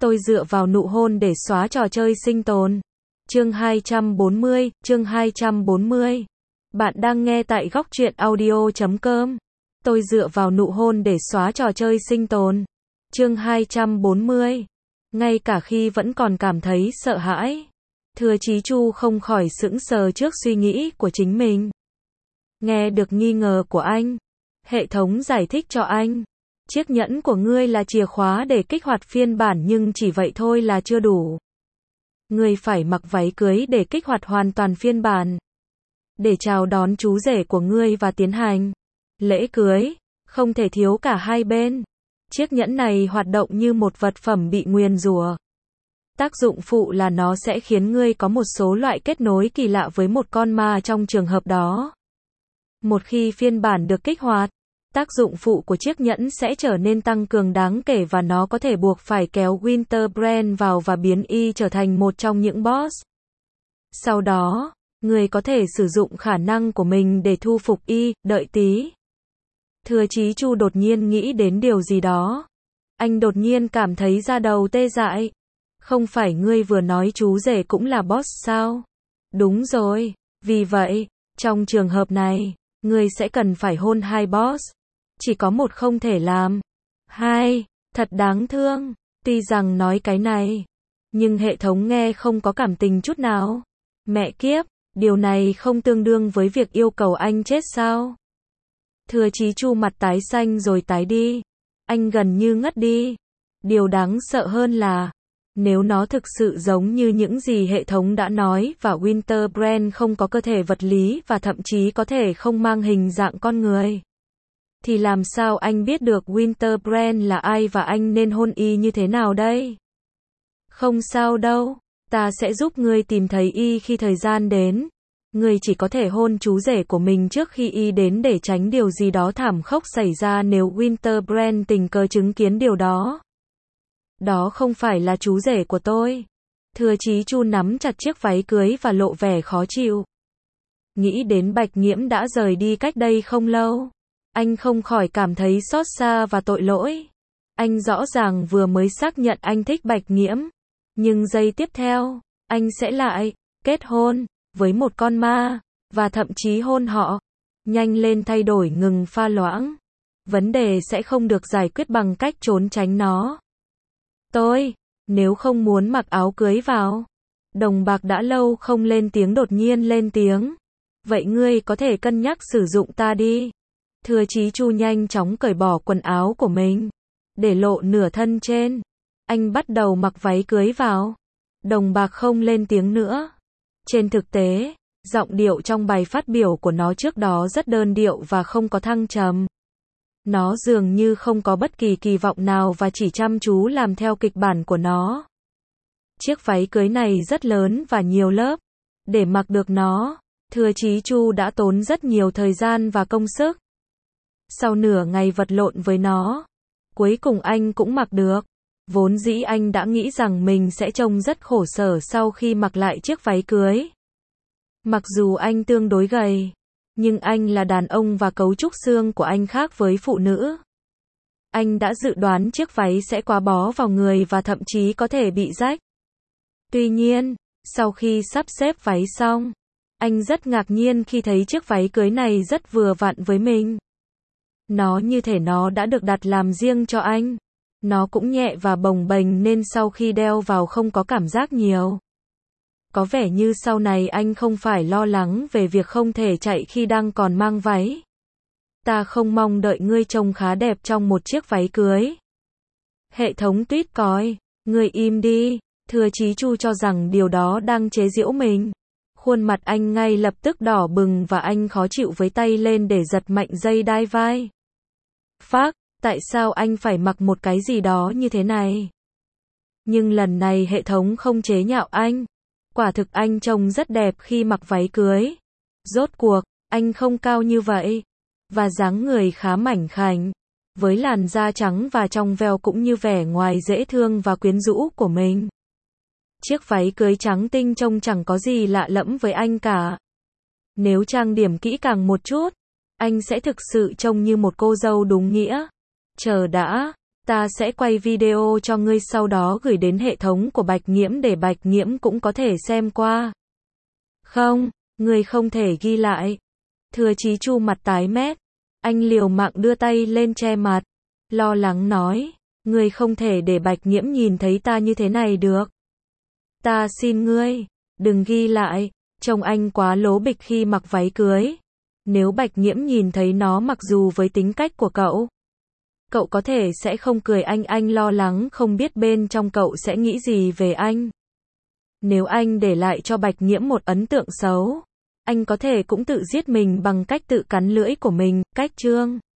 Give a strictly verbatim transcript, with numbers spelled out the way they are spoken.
Tôi dựa vào nụ hôn để xóa trò chơi sinh tồn. Chương hai trăm bốn mươi, chương hai trăm bốn mươi. Bạn đang nghe tại góc truyện audio chấm com. Tôi dựa vào nụ hôn để xóa trò chơi sinh tồn. Chương hai trăm bốn mươi. Ngay cả khi vẫn còn cảm thấy sợ hãi, Thừa Chí Chu không khỏi sững sờ trước suy nghĩ của chính mình. Nghe được nghi ngờ của anh, hệ thống giải thích cho anh. Chiếc nhẫn của ngươi là chìa khóa để kích hoạt phiên bản, nhưng chỉ vậy thôi là chưa đủ. Ngươi phải mặc váy cưới để kích hoạt hoàn toàn phiên bản. Để chào đón chú rể của ngươi và tiến hành lễ cưới, không thể thiếu cả hai bên. Chiếc nhẫn này hoạt động như một vật phẩm bị nguyền rủa. Tác dụng phụ là nó sẽ khiến ngươi có một số loại kết nối kỳ lạ với một con ma trong trường hợp đó. Một khi phiên bản được kích hoạt, tác dụng phụ của chiếc nhẫn sẽ trở nên tăng cường đáng kể và nó có thể buộc phải kéo Winterbrand vào và biến y trở thành một trong những boss. Sau đó, người có thể sử dụng khả năng của mình để thu phục y, đợi tí. Thừa Chí Chu đột nhiên nghĩ đến điều gì đó. Anh đột nhiên cảm thấy da đầu tê dại. Không phải ngươi vừa nói chú rể cũng là boss sao? Đúng rồi, vì vậy, trong trường hợp này, ngươi sẽ cần phải hôn hai boss. Chỉ có một không thể làm. Hai, thật đáng thương. Tuy rằng nói cái này, nhưng hệ thống nghe không có cảm tình chút nào. Mẹ kiếp, điều này không tương đương với việc yêu cầu anh chết sao? Thừa Chí Chu mặt tái xanh rồi tái đi. Anh gần như ngất đi. Điều đáng sợ hơn là, nếu nó thực sự giống như những gì hệ thống đã nói và Winterbrand không có cơ thể vật lý và thậm chí có thể không mang hình dạng con người, thì làm sao anh biết được Winterbrand là ai và anh nên hôn y như thế nào đây? Không sao đâu, ta sẽ giúp ngươi tìm thấy y khi thời gian đến. Ngươi chỉ có thể hôn chú rể của mình trước khi y đến để tránh điều gì đó thảm khốc xảy ra nếu Winterbrand tình cờ chứng kiến điều đó. Đó không phải là chú rể của tôi. Thừa Chí Chu nắm chặt chiếc váy cưới và lộ vẻ khó chịu. Nghĩ đến Bạch Nghiễm đã rời đi cách đây không lâu, anh không khỏi cảm thấy xót xa và tội lỗi. Anh rõ ràng vừa mới xác nhận anh thích Bạch Nghiễm, nhưng giây tiếp theo, anh sẽ lại kết hôn với một con ma, và thậm chí hôn họ. Nhanh lên thay đổi, ngừng pha loãng. Vấn đề sẽ không được giải quyết bằng cách trốn tránh nó. Tôi, nếu không muốn mặc áo cưới vào. Đồng Bạc đã lâu không lên tiếng đột nhiên lên tiếng. Vậy ngươi có thể cân nhắc sử dụng ta đi. Thừa Chí Chu nhanh chóng cởi bỏ quần áo của mình, để lộ nửa thân trên. Anh bắt đầu mặc váy cưới vào. Đồng Bạc không lên tiếng nữa. Trên thực tế, giọng điệu trong bài phát biểu của nó trước đó rất đơn điệu và không có thăng trầm. Nó dường như không có bất kỳ kỳ vọng nào và chỉ chăm chú làm theo kịch bản của nó. Chiếc váy cưới này rất lớn và nhiều lớp. Để mặc được nó, Thừa Chí Chu đã tốn rất nhiều thời gian và công sức. Sau nửa ngày vật lộn với nó, cuối cùng anh cũng mặc được. Vốn dĩ anh đã nghĩ rằng mình sẽ trông rất khổ sở sau khi mặc lại chiếc váy cưới. Mặc dù anh tương đối gầy, nhưng anh là đàn ông và cấu trúc xương của anh khác với phụ nữ. Anh đã dự đoán chiếc váy sẽ quá bó vào người và thậm chí có thể bị rách. Tuy nhiên, sau khi sắp xếp váy xong, anh rất ngạc nhiên khi thấy chiếc váy cưới này rất vừa vặn với mình. Nó như thể nó đã được đặt làm riêng cho anh. Nó cũng nhẹ và bồng bềnh nên sau khi đeo vào không có cảm giác nhiều. Có vẻ như sau này anh không phải lo lắng về việc không thể chạy khi đang còn mang váy. Ta không mong đợi ngươi trông khá đẹp trong một chiếc váy cưới. Hệ thống tuyết còi, ngươi im đi. Thừa Chí Chu cho rằng điều đó đang chế giễu mình. Khuôn mặt anh ngay lập tức đỏ bừng và anh khó chịu với tay lên để giật mạnh dây đai vai. Phác, tại sao anh phải mặc một cái gì đó như thế này? Nhưng lần này hệ thống không chế nhạo anh. Quả thực anh trông rất đẹp khi mặc váy cưới. Rốt cuộc, anh không cao như vậy. Và dáng người khá mảnh khảnh. Với làn da trắng và trong veo cũng như vẻ ngoài dễ thương và quyến rũ của mình. Chiếc váy cưới trắng tinh trông chẳng có gì lạ lẫm với anh cả. Nếu trang điểm kỹ càng một chút, anh sẽ thực sự trông như một cô dâu đúng nghĩa. Chờ đã, Ta sẽ quay video cho ngươi sau đó gửi đến hệ thống của Bạch Nghiễm để Bạch Nghiễm cũng có thể xem qua. Không, ngươi không thể ghi lại. Thừa Chí Chu mặt tái mét. Anh liều mạng đưa tay lên che mặt. Lo lắng nói. Ngươi không thể để Bạch Nghiễm nhìn thấy ta như thế này được. Ta xin ngươi. Đừng ghi lại. Trông anh quá lố bịch khi mặc váy cưới. Nếu Bạch Nghiễm nhìn thấy nó mặc dù với tính cách của cậu. Cậu có thể sẽ không cười anh anh lo lắng không biết bên trong cậu sẽ nghĩ gì về anh. Nếu anh để lại cho Bạch Nghiễm một ấn tượng xấu, anh có thể cũng tự giết mình bằng cách tự cắn lưỡi của mình, cách chương.